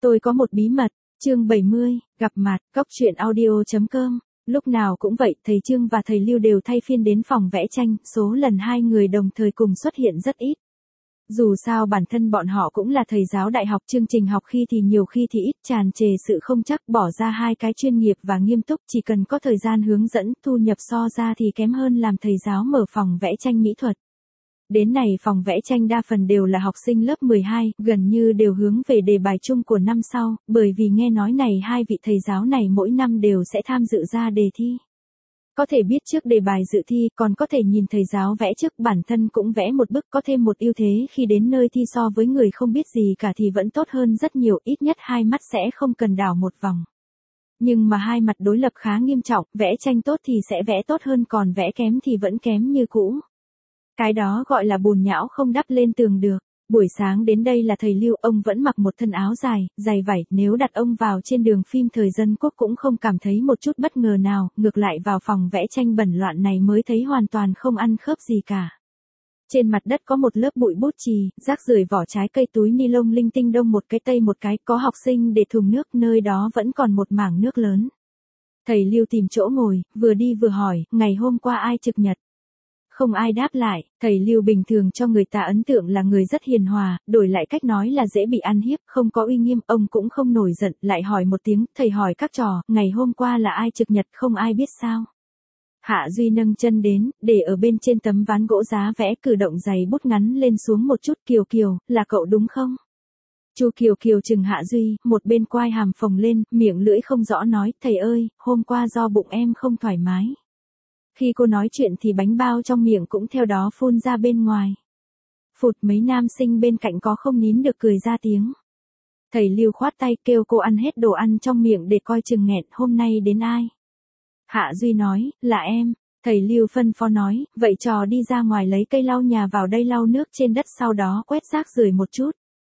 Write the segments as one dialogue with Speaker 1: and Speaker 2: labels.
Speaker 1: Tôi có một bí mật, chương 70, gặp mặt, Cốc truyện audio.com. Lúc nào cũng vậy, thầy Trương và thầy Lưu đều thay phiên đến phòng vẽ tranh, số lần hai người đồng thời cùng xuất hiện rất ít. Dù sao bản thân bọn họ cũng là thầy giáo đại học, chương trình học khi thì nhiều khi thì ít, tràn trề sự không chắc, bỏ ra hai cái chuyên nghiệp và nghiêm túc, chỉ cần có thời gian hướng dẫn, thu nhập so ra thì kém hơn làm thầy giáo mở phòng vẽ tranh mỹ thuật. Đến này phòng vẽ tranh đa phần đều là học sinh lớp 12, gần như đều hướng về đề bài chung của năm sau, bởi vì nghe nói này hai vị thầy giáo này mỗi năm đều sẽ tham dự ra đề thi. Có thể biết trước đề bài dự thi, còn có thể nhìn thầy giáo vẽ trước, bản thân cũng vẽ một bức, có thêm một ưu thế khi đến nơi thi so với người không biết gì cả thì vẫn tốt hơn rất nhiều, ít nhất hai mắt sẽ không cần đảo một vòng. Nhưng mà hai mặt đối lập khá nghiêm trọng, vẽ tranh tốt thì sẽ vẽ tốt hơn, còn vẽ kém thì vẫn kém như cũ. Cái đó gọi là bùn nhão không đắp lên tường được. Buổi sáng đến đây là thầy Lưu, ông vẫn mặc một thân áo dài, dày vải, nếu đặt ông vào trên đường phim thời dân quốc cũng không cảm thấy một chút bất ngờ nào, ngược lại vào phòng vẽ tranh bẩn loạn này mới thấy hoàn toàn không ăn khớp gì cả. Trên mặt đất có một lớp bụi bút chì, rác rưởi, vỏ trái cây, túi ni lông linh tinh, đông một cái tây một cái, có học sinh để thùng nước, nơi đó vẫn còn một mảng nước lớn. Thầy Lưu tìm chỗ ngồi, vừa đi vừa hỏi, ngày hôm qua ai trực nhật? Không ai đáp lại, thầy Lưu bình thường cho người ta ấn tượng là người rất hiền hòa, đổi lại cách nói là dễ bị ăn hiếp, không có uy nghiêm, ông cũng không nổi giận, lại hỏi một tiếng, thầy hỏi các trò, ngày hôm qua là ai trực nhật, không ai biết sao? Hạ Duy nâng chân đến, để ở bên trên tấm ván gỗ giá vẽ, cử động giày bút ngắn lên xuống một chút, Kiều Kiều, là cậu đúng không? Chu Kiều Kiều chừng Hạ Duy, một bên quai hàm phồng lên, miệng lưỡi không rõ nói, thầy ơi, hôm qua do bụng em không thoải mái. Khi cô nói chuyện thì bánh bao trong miệng cũng theo đó phun ra bên ngoài. Phụt, mấy nam sinh bên cạnh có không nín được cười ra tiếng. Thầy Lưu khoát tay kêu cô ăn hết đồ ăn trong miệng để coi chừng nghẹn, hôm nay đến ai? Hạ Duy nói, là em. Thầy Lưu phân phó nói, vậy trò đi ra ngoài lấy cây lau nhà vào đây lau nước trên đất, sau đó quét rác rưởi một chút.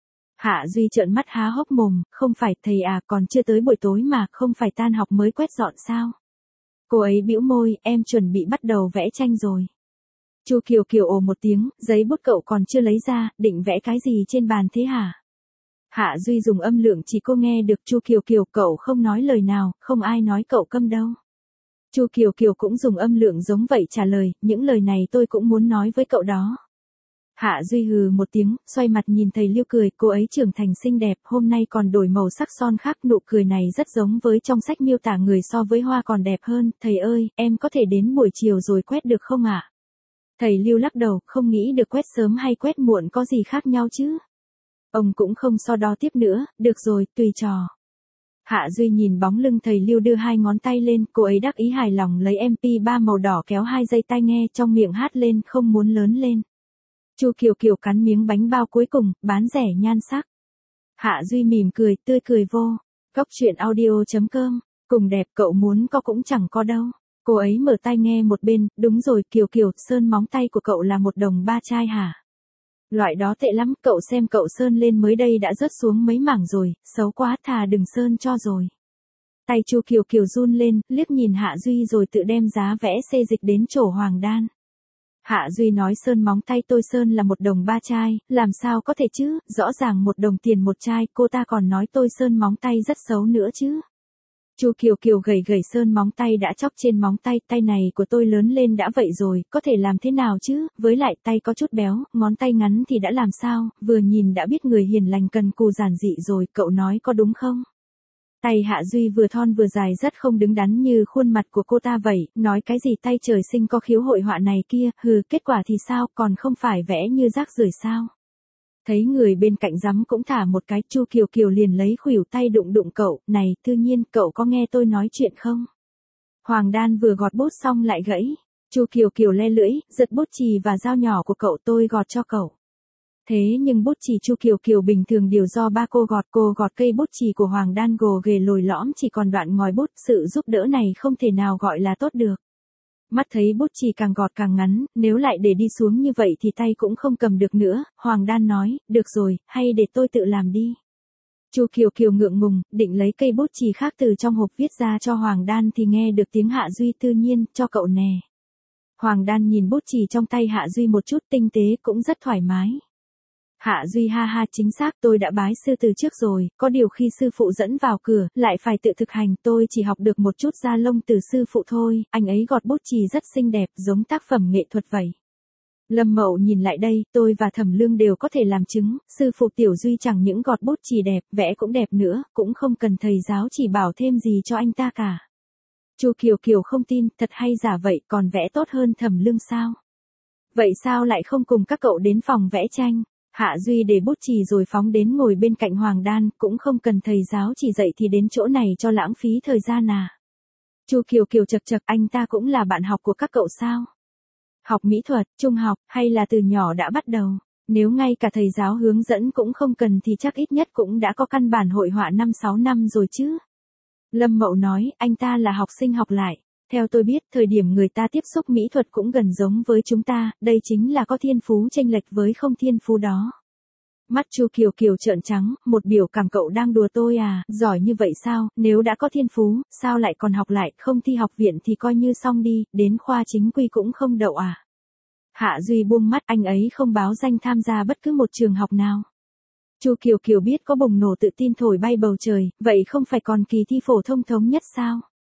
Speaker 1: Hạ Duy trợn mắt há hốc mồm, không phải thầy à, còn chưa tới buổi tối mà, không phải tan học mới quét dọn sao? Cô ấy bĩu môi, em chuẩn bị bắt đầu vẽ tranh rồi. Chu Kiều Kiều ồ một tiếng, giấy bút cậu còn chưa lấy ra, định vẽ cái gì trên bàn thế hả? Hạ Duy dùng âm lượng chỉ cô nghe được. Chu Kiều Kiều, cậu không nói lời nào, không ai nói cậu câm đâu. Chu Kiều Kiều cũng dùng âm lượng giống vậy trả lời, những lời này tôi cũng muốn nói với cậu đó. Hạ Duy hừ một tiếng, xoay mặt nhìn thầy Lưu cười, cô ấy trưởng thành xinh đẹp, hôm nay còn đổi màu sắc son khác, nụ cười này rất giống với trong sách miêu tả người so với hoa còn đẹp hơn, thầy ơi, em có thể đến buổi chiều rồi quét được không ạ? Thầy Lưu lắc đầu, không nghĩ được quét sớm hay quét muộn có gì khác nhau chứ. Ông cũng không so đo tiếp nữa, được rồi, tùy trò. Hạ Duy nhìn bóng lưng thầy Lưu đưa hai ngón tay lên, cô ấy đắc ý hài lòng lấy MP3 màu đỏ kéo hai dây tai nghe, trong miệng hát lên, không muốn lớn lên. Chu Kiều Kiều cắn miếng bánh bao cuối cùng, bán rẻ nhan sắc. Hạ Duy mỉm cười, tươi cười vô. Cốc truyện audio.com, cùng đẹp cậu muốn có cũng chẳng có đâu. Cô ấy mở tai nghe một bên, đúng rồi, Kiều Kiều, sơn móng tay của cậu là 1 đồng 3 chai hả? Loại đó tệ lắm, cậu xem cậu sơn lên mới đây đã rớt xuống mấy mảng rồi, xấu quá, thà đừng sơn cho rồi. Tay Chu Kiều Kiều run lên, liếc nhìn Hạ Duy rồi tự đem giá vẽ xê dịch đến chỗ Hoàng Đan. Hạ Duy nói sơn móng tay tôi sơn là 1 đồng 3 chai, làm sao có thể chứ, rõ ràng 1 đồng tiền 1 chai, cô ta còn nói tôi sơn móng tay rất xấu nữa chứ. Chu Kiều Kiều gầy gầy sơn móng tay đã chóc trên móng tay, tay này của tôi lớn lên đã vậy rồi, có thể làm thế nào chứ, với lại tay có chút béo, ngón tay ngắn thì đã làm sao, vừa nhìn đã biết người hiền lành cần cù giản dị rồi, cậu nói có đúng không? Tay Hạ Duy vừa thon vừa dài rất không đứng đắn như khuôn mặt của cô ta vậy, nói cái gì tay trời sinh có khiếu hội họa này kia, hừ, kết quả thì sao, còn không phải vẽ như rác rưởi sao? Thấy người bên cạnh rắm cũng thả một cái, Chu Kiều Kiều liền lấy khuỷu tay đụng đụng cậu, này, tự nhiên, cậu có nghe tôi nói chuyện không? Hoàng Đan vừa gọt bút xong lại gãy, Chu Kiều Kiều le lưỡi, giật bút chì và dao nhỏ của cậu, tôi gọt cho cậu. Thế nhưng bút chì Chu Kiều Kiều bình thường đều do ba cô gọt cây bút chì của Hoàng Đan gồ ghề lồi lõm chỉ còn đoạn ngòi bút, sự giúp đỡ này không thể nào gọi là tốt được. Mắt thấy bút chì càng gọt càng ngắn, nếu lại để đi xuống như vậy thì tay cũng không cầm được nữa, Hoàng Đan nói, được rồi, hay để tôi tự làm đi. Chu Kiều Kiều ngượng ngùng, định lấy cây bút chì khác từ trong hộp viết ra cho Hoàng Đan thì nghe được tiếng Hạ Duy, tự nhiên, cho cậu nè. Hoàng Đan nhìn bút chì trong tay Hạ Duy một chút, tinh tế cũng rất thoải mái. Hạ Duy ha ha, chính xác, tôi đã bái sư từ trước rồi, có điều khi sư phụ dẫn vào cửa, lại phải tự thực hành, tôi chỉ học được một chút da lông từ sư phụ thôi, anh ấy gọt bút chì rất xinh đẹp, giống tác phẩm nghệ thuật vậy. Lâm Mậu nhìn lại đây, tôi và Thẩm Lương đều có thể làm chứng, sư phụ Tiểu Duy chẳng những gọt bút chì đẹp, vẽ cũng đẹp nữa, cũng không cần thầy giáo chỉ bảo thêm gì cho anh ta cả. Chu Kiều Kiều không tin, thật hay giả vậy, còn vẽ tốt hơn Thẩm Lương sao? Vậy sao lại không cùng các cậu đến phòng vẽ tranh? Hạ Duy để bút chì rồi phóng đến ngồi bên cạnh Hoàng Đan, cũng không cần thầy giáo chỉ dạy thì đến chỗ này cho lãng phí thời gian à. Chu Kiều Kiều chật chật, anh ta cũng là bạn học của các cậu sao? Học mỹ thuật, trung học, hay là từ nhỏ đã bắt đầu? Nếu ngay cả thầy giáo hướng dẫn cũng không cần thì chắc ít nhất cũng đã có căn bản hội họa 5-6 năm rồi chứ. Lâm Mậu nói, anh ta là học sinh học lại. Theo tôi biết, thời điểm người ta tiếp xúc mỹ thuật cũng gần giống với chúng ta, đây chính là có thiên phú chênh lệch với không thiên phú đó. Mắt Chu Kiều Kiều trợn trắng, một biểu cảm, cậu đang đùa tôi à, giỏi như vậy sao, nếu đã có thiên phú, sao lại còn học lại, không thi học viện thì coi như xong đi, đến khoa chính quy cũng không đậu à. Hạ Duy buông mắt, anh ấy không báo danh tham gia bất cứ một trường học nào. Chu Kiều Kiều biết có bùng nổ tự tin thổi bay bầu trời, vậy không phải còn kỳ thi phổ thông thống nhất sao?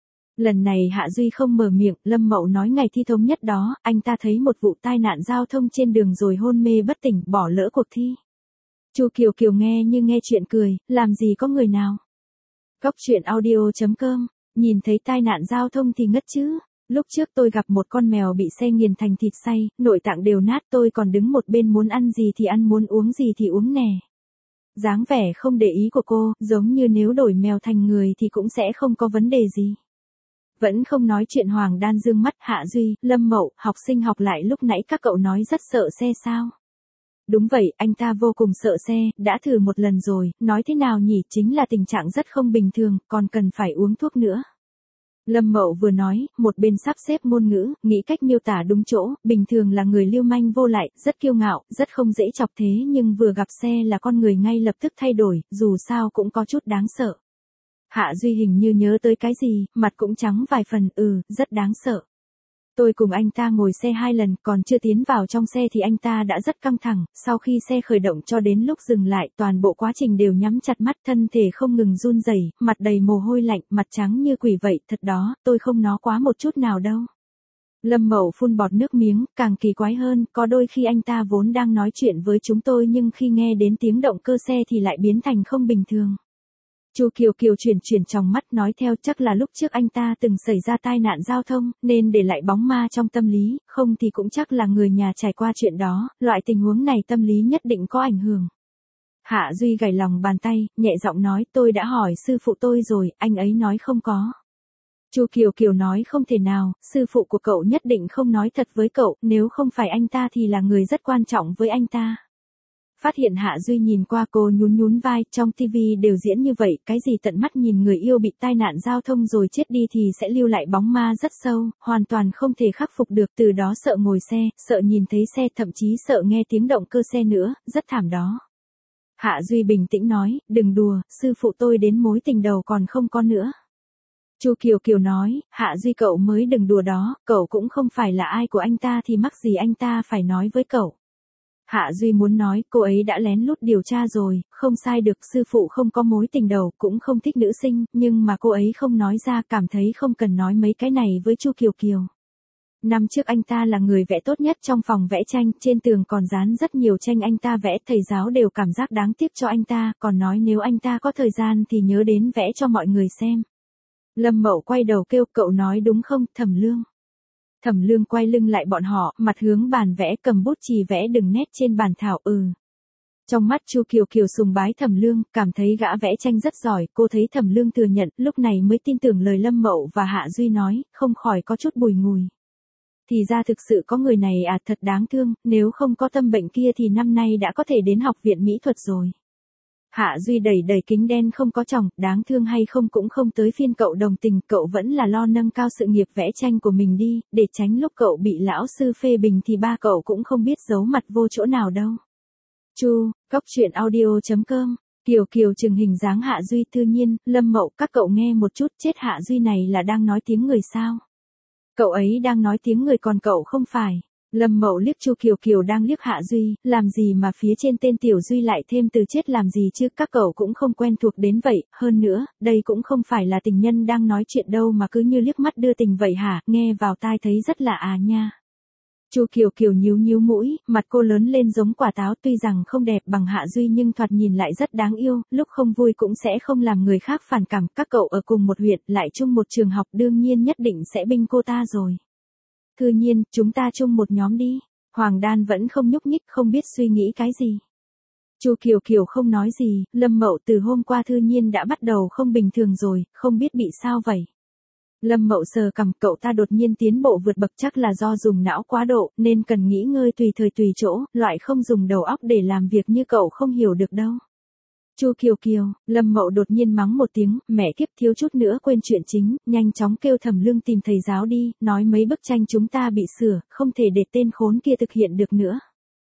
Speaker 1: Lần này Hạ Duy không mở miệng, Lâm Mậu nói ngày thi thống nhất đó, anh ta thấy một vụ tai nạn giao thông trên đường rồi hôn mê bất tỉnh, bỏ lỡ cuộc thi. Chu Kiều Kiều nghe như nghe chuyện cười, làm gì có người nào. Cóc truyện audio.com, nhìn thấy tai nạn giao thông thì ngất chứ. Lúc trước tôi gặp một con mèo bị xe nghiền thành thịt xay, nội tạng đều nát, tôi còn đứng một bên muốn ăn gì thì ăn, muốn uống gì thì uống nè. Dáng vẻ không để ý của cô, giống như nếu đổi mèo thành người thì cũng sẽ không có vấn đề gì. Vẫn không nói chuyện, Hoàng Đan dương mắt, Hạ Duy, Lâm Mậu, học sinh học lại lúc nãy các cậu nói rất sợ xe sao? Đúng vậy, anh ta vô cùng sợ xe, đã thử một lần rồi, nói thế nào nhỉ, chính là tình trạng rất không bình thường, còn cần phải uống thuốc nữa. Lâm Mậu vừa nói, một bên sắp xếp ngôn ngữ, nghĩ cách miêu tả đúng chỗ, bình thường là người lưu manh vô lại, rất kiêu ngạo, rất không dễ chọc, thế nhưng vừa gặp xe là con người ngay lập tức thay đổi, dù sao cũng có chút đáng sợ. Hạ Duy hình như nhớ tới cái gì, mặt cũng trắng vài phần, rất đáng sợ. Tôi cùng anh ta ngồi xe 2 lần, còn chưa tiến vào trong xe thì anh ta đã rất căng thẳng, sau khi xe khởi động cho đến lúc dừng lại, toàn bộ quá trình đều nhắm chặt mắt, thân thể không ngừng run rẩy, mặt đầy mồ hôi lạnh, mặt trắng như quỷ vậy, thật đó, tôi không nó quá một chút nào đâu. Lâm Mậu phun bọt nước miếng, càng kỳ quái hơn, có đôi khi anh ta vốn đang nói chuyện với chúng tôi nhưng khi nghe đến tiếng động cơ xe thì lại biến thành không bình thường. Chu Kiều Kiều chuyển tròng mắt, nói theo, chắc là lúc trước anh ta từng xảy ra tai nạn giao thông, nên để lại bóng ma trong tâm lý, không thì cũng chắc là người nhà trải qua chuyện đó, loại tình huống này tâm lý nhất định có ảnh hưởng. Hạ Duy gảy lòng bàn tay, nhẹ giọng nói, tôi đã hỏi sư phụ tôi rồi, anh ấy nói không có. Chu Kiều Kiều nói, không thể nào, sư phụ của cậu nhất định không nói thật với cậu, nếu không phải anh ta thì là người rất quan trọng với anh ta. Phát hiện Hạ Duy nhìn qua cô, nhún vai, trong TV đều diễn như vậy, cái gì tận mắt nhìn người yêu bị tai nạn giao thông rồi chết đi thì sẽ lưu lại bóng ma rất sâu, hoàn toàn không thể khắc phục được, từ đó sợ ngồi xe, sợ nhìn thấy xe, thậm chí sợ nghe tiếng động cơ xe nữa, rất thảm đó. Hạ Duy bình tĩnh nói, đừng đùa, sư phụ tôi đến mối tình đầu còn không có nữa. Chu Kiều Kiều nói, Hạ Duy cậu mới đừng đùa đó, cậu cũng không phải là ai của anh ta thì mắc gì anh ta phải nói với cậu. Hạ Duy muốn nói, cô ấy đã lén lút điều tra rồi, không sai được, sư phụ không có mối tình đầu, cũng không thích nữ sinh, nhưng mà cô ấy không nói ra, cảm thấy không cần nói mấy cái này với Chu Kiều Kiều. Năm trước anh ta là người vẽ tốt nhất trong phòng vẽ tranh, trên tường còn dán rất nhiều tranh anh ta vẽ, thầy giáo đều cảm giác đáng tiếc cho anh ta, còn nói nếu anh ta có thời gian thì nhớ đến vẽ cho mọi người xem. Lâm Mậu quay đầu kêu, cậu nói đúng không, Thẩm Lương? Thẩm Lương quay lưng lại bọn họ, mặt hướng bàn vẽ, cầm bút chì vẽ từng nét trên bàn thảo. Trong mắt Chu Kiều Kiều sùng bái Thẩm Lương, cảm thấy gã vẽ tranh rất giỏi, cô thấy Thẩm Lương thừa nhận, lúc này mới tin tưởng lời Lâm Mậu và Hạ Duy nói, không khỏi có chút bùi ngùi. Thì ra thực sự có người này à, thật đáng thương, nếu không có tâm bệnh kia thì năm nay đã có thể đến học viện mỹ thuật rồi. Hạ Duy đẩy kính đen không có tròng, đáng thương hay không cũng không tới phiên cậu đồng tình, cậu vẫn là lo nâng cao sự nghiệp vẽ tranh của mình đi, để tránh lúc cậu bị lão sư phê bình thì ba cậu cũng không biết giấu mặt vô chỗ nào đâu. Cóc truyện audio.com, Kiều Kiều chừng hình dáng Hạ Duy, Thư Nhiên, Lâm Mậu, các cậu nghe một chút, chết, Hạ Duy này là đang nói tiếng người sao? Cậu ấy đang nói tiếng người còn cậu không phải. Lâm Mậu liếc Chu Kiều Kiều đang liếc Hạ Duy, làm gì mà phía trên tên Tiểu Duy lại thêm từ chết làm gì chứ, các cậu cũng không quen thuộc đến vậy, hơn nữa, đây cũng không phải là tình nhân đang nói chuyện đâu mà cứ như liếc mắt đưa tình vậy hả, nghe vào tai thấy rất là nha. Chu Kiều Kiều nhíu nhíu mũi, mặt cô lớn lên giống quả táo, tuy rằng không đẹp bằng Hạ Duy nhưng thoạt nhìn lại rất đáng yêu, lúc không vui cũng sẽ không làm người khác phản cảm, các cậu ở cùng một huyện, lại chung một trường học đương nhiên nhất định sẽ binh cô ta rồi. Thư Nhiên, chúng ta chung một nhóm đi. Hoàng Đan vẫn không nhúc nhích, không biết suy nghĩ cái gì. Chu Kiều Kiều không nói gì, Lâm Mậu từ hôm qua Thư Nhiên đã bắt đầu không bình thường rồi, không biết bị sao vậy. Lâm Mậu sờ cằm, cậu ta đột nhiên tiến bộ vượt bậc chắc là do dùng não quá độ, nên cần nghỉ ngơi tùy thời tùy chỗ, loại không dùng đầu óc để làm việc như cậu không hiểu được đâu. Chu Kiều Kiều, Lâm Mậu đột nhiên mắng một tiếng, mẹ kiếp thiếu chút nữa quên chuyện chính, nhanh chóng kêu Thẩm Lương tìm thầy giáo đi, nói mấy bức tranh chúng ta bị sửa, không thể để tên khốn kia thực hiện được nữa.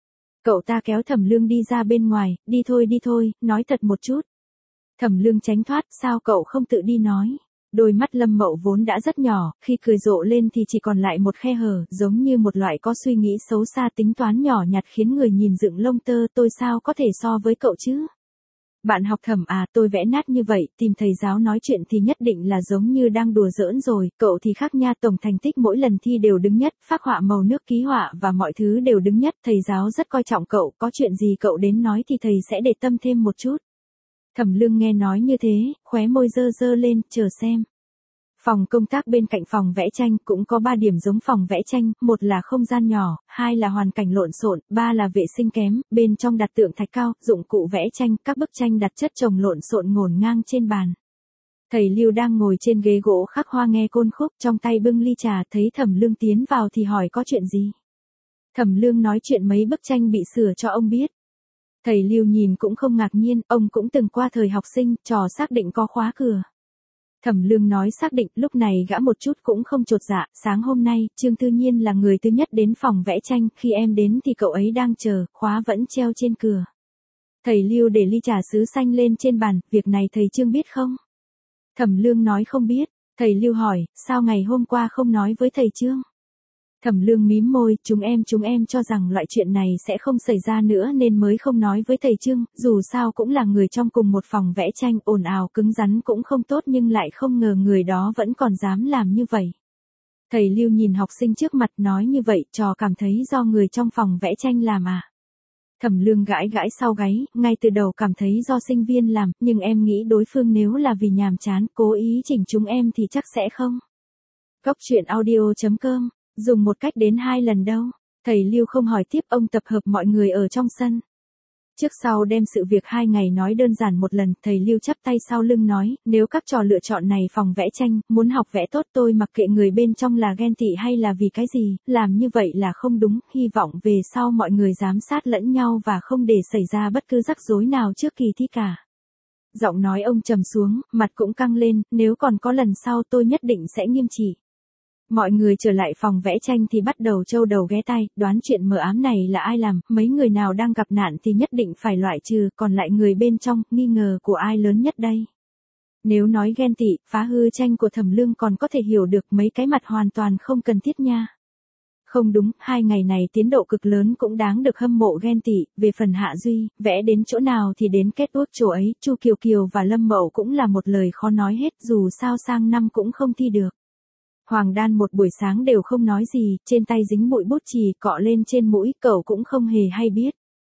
Speaker 1: Cậu ta kéo Thẩm Lương đi ra bên ngoài, đi thôi, nói thật một chút. Thẩm Lương tránh thoát, sao cậu không tự đi nói. Đôi mắt Lâm Mậu vốn đã rất nhỏ, khi cười rộ lên thì chỉ còn lại một khe hở, giống như một loại có suy nghĩ xấu xa tính toán nhỏ nhặt khiến người nhìn dựng lông tơ, tôi sao có thể so với cậu chứ? Bạn học Thẩm à, tôi vẽ nát như vậy, tìm thầy giáo nói chuyện thì nhất định là giống như đang đùa giỡn rồi, cậu thì khác nha, tổng thành tích mỗi lần thi đều đứng nhất, phác họa màu nước ký họa và mọi thứ đều đứng nhất, thầy giáo rất coi trọng cậu, có chuyện gì cậu đến nói thì thầy sẽ để tâm thêm một chút. Thẩm Lương nghe nói như thế, khóe môi dơ dơ lên, chờ xem. Phòng công tác bên cạnh phòng vẽ tranh cũng có 3 điểm giống phòng vẽ tranh, một là không gian nhỏ, 2 là hoàn cảnh lộn xộn, 3 là vệ sinh kém, bên trong đặt tượng thạch cao, dụng cụ vẽ tranh, các bức tranh đặt chất chồng lộn xộn ngổn ngang trên bàn. Thầy Lưu đang ngồi trên ghế gỗ khắc hoa nghe côn khúc, trong tay bưng ly trà, thấy Thẩm Lương tiến vào thì hỏi có chuyện gì. Thẩm Lương nói chuyện mấy bức tranh bị sửa cho ông biết. Thầy Lưu nhìn cũng không ngạc nhiên, ông cũng từng qua thời học sinh, trò xác định có khóa cửa. Thẩm Lương nói xác định, lúc này gã một chút cũng không chột dạ, sáng hôm nay, Trương Thư Nhiên là người thứ nhất đến phòng vẽ tranh, khi em đến thì cậu ấy đang chờ, khóa vẫn treo trên cửa. Thầy Lưu để ly trà sứ xanh lên trên bàn, việc này thầy Trương biết không? Thẩm Lương nói không biết, thầy Lưu hỏi, sao ngày hôm qua không nói với thầy Trương? Thẩm Lương mím môi, chúng em cho rằng loại chuyện này sẽ không xảy ra nữa nên mới không nói với thầy Trương, dù sao cũng là người trong cùng một phòng vẽ tranh, ồn ào cứng rắn cũng không tốt nhưng lại không ngờ người đó vẫn còn dám làm như vậy. Thầy Lưu nhìn học sinh trước mặt nói như vậy, trò cảm thấy do người trong phòng vẽ tranh làm à? Thẩm Lương gãi gãi sau gáy, ngay từ đầu cảm thấy do sinh viên làm, nhưng em nghĩ đối phương nếu là vì nhàm chán, cố ý chỉnh chúng em thì chắc sẽ không. Góc truyện audio.com dùng một cách đến 2 lần đâu. Thầy Lưu không hỏi tiếp, ông tập hợp mọi người ở trong sân. Trước sau đem sự việc 2 ngày nói đơn giản một lần, thầy Lưu chắp tay sau lưng nói, nếu các trò lựa chọn này phòng vẽ tranh, muốn học vẽ tốt tôi mặc kệ người bên trong là ghen tị hay là vì cái gì, làm như vậy là không đúng, hy vọng về sau mọi người giám sát lẫn nhau và không để xảy ra bất cứ rắc rối nào trước kỳ thi cả. Giọng nói ông trầm xuống, mặt cũng căng lên, nếu còn có lần sau tôi nhất định sẽ nghiêm trị. Mọi người trở lại phòng vẽ tranh thì bắt đầu trâu đầu ghé tai, đoán chuyện mờ ám này là ai làm, mấy người nào đang gặp nạn thì nhất định phải loại trừ, còn lại người bên trong, nghi ngờ của ai lớn nhất đây. Nếu nói ghen tị, phá hư tranh của Thẩm Lương còn có thể hiểu được, mấy cái mặt hoàn toàn không cần thiết nha. Không đúng, 2 ngày này tiến độ cực lớn cũng đáng được hâm mộ ghen tị, về phần Hạ Duy, vẽ đến chỗ nào thì đến kết ước chỗ ấy, Chu Kiều Kiều và Lâm Mậu cũng là một lời khó nói hết, dù sao sang năm cũng không thi được. Hoàng Đan một buổi sáng đều không nói gì, trên tay dính bụi bút chì cọ lên trên mũi, cậu cũng không hề hay biết.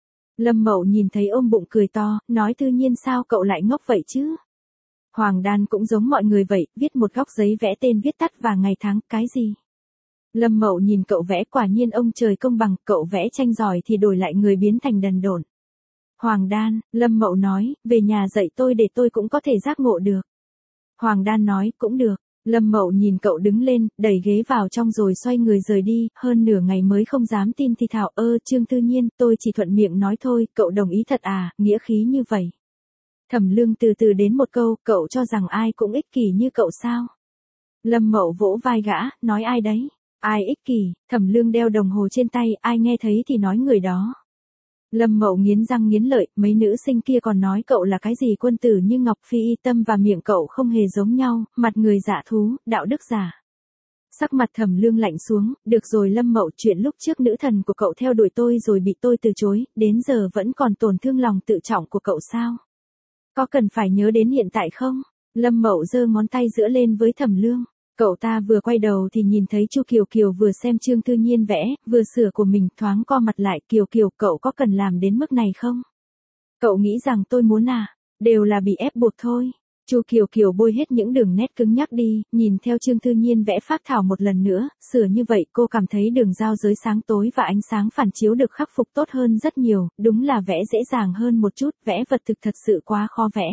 Speaker 1: Lâm Mậu nhìn thấy ôm bụng cười to, nói Thư Nhiên sao cậu lại ngốc vậy chứ? Hoàng Đan cũng giống mọi người vậy, viết một góc giấy vẽ tên viết tắt và ngày tháng, cái gì? Lâm Mậu nhìn cậu vẽ, quả nhiên ông trời công bằng, cậu vẽ tranh giỏi thì đổi lại người biến thành đần độn. Hoàng Đan, Lâm Mậu nói, về nhà dạy tôi để tôi cũng có thể giác ngộ được. Hoàng Đan nói, cũng được. Lâm Mậu nhìn cậu đứng lên, đẩy ghế vào trong rồi xoay người rời đi, hơn nửa ngày mới không dám tin thì thảo, Trương Thư Nhiên, tôi chỉ thuận miệng nói thôi, cậu đồng ý thật à, nghĩa khí như vậy. Thẩm Lương từ từ đến một câu, cậu cho rằng ai cũng ích kỷ như cậu sao? Lâm Mậu vỗ vai gã, nói ai đấy? Ai ích kỷ? Thẩm Lương đeo đồng hồ trên tay, ai nghe thấy thì nói người đó. Lâm Mậu nghiến răng nghiến lợi, mấy nữ sinh kia còn nói cậu là cái gì quân tử như Ngọc Phi, tâm và miệng cậu không hề giống nhau, mặt người dạ thú, đạo đức giả. Sắc mặt Thẩm Lương lạnh xuống, được rồi Lâm Mậu, chuyện lúc trước nữ thần của cậu theo đuổi tôi rồi bị tôi từ chối, đến giờ vẫn còn tổn thương lòng tự trọng của cậu sao? Có cần phải nhớ đến hiện tại không? Lâm Mậu giơ ngón tay giữa lên với Thẩm Lương. Cậu ta vừa quay đầu thì nhìn thấy Chu Kiều Kiều vừa xem Trương Tư Nhiên vẽ, vừa sửa của mình, thoáng co mặt lại. Kiều Kiều, cậu có cần làm đến mức này không? Cậu nghĩ rằng tôi muốn à? Đều là bị ép buộc thôi. Chu Kiều Kiều bôi hết những đường nét cứng nhắc đi, nhìn theo Trương Tư Nhiên vẽ phác thảo một lần nữa, sửa như vậy cô cảm thấy đường giao giới sáng tối và ánh sáng phản chiếu được khắc phục tốt hơn rất nhiều, đúng là vẽ dễ dàng hơn một chút, vẽ vật thực thật sự quá khó vẽ.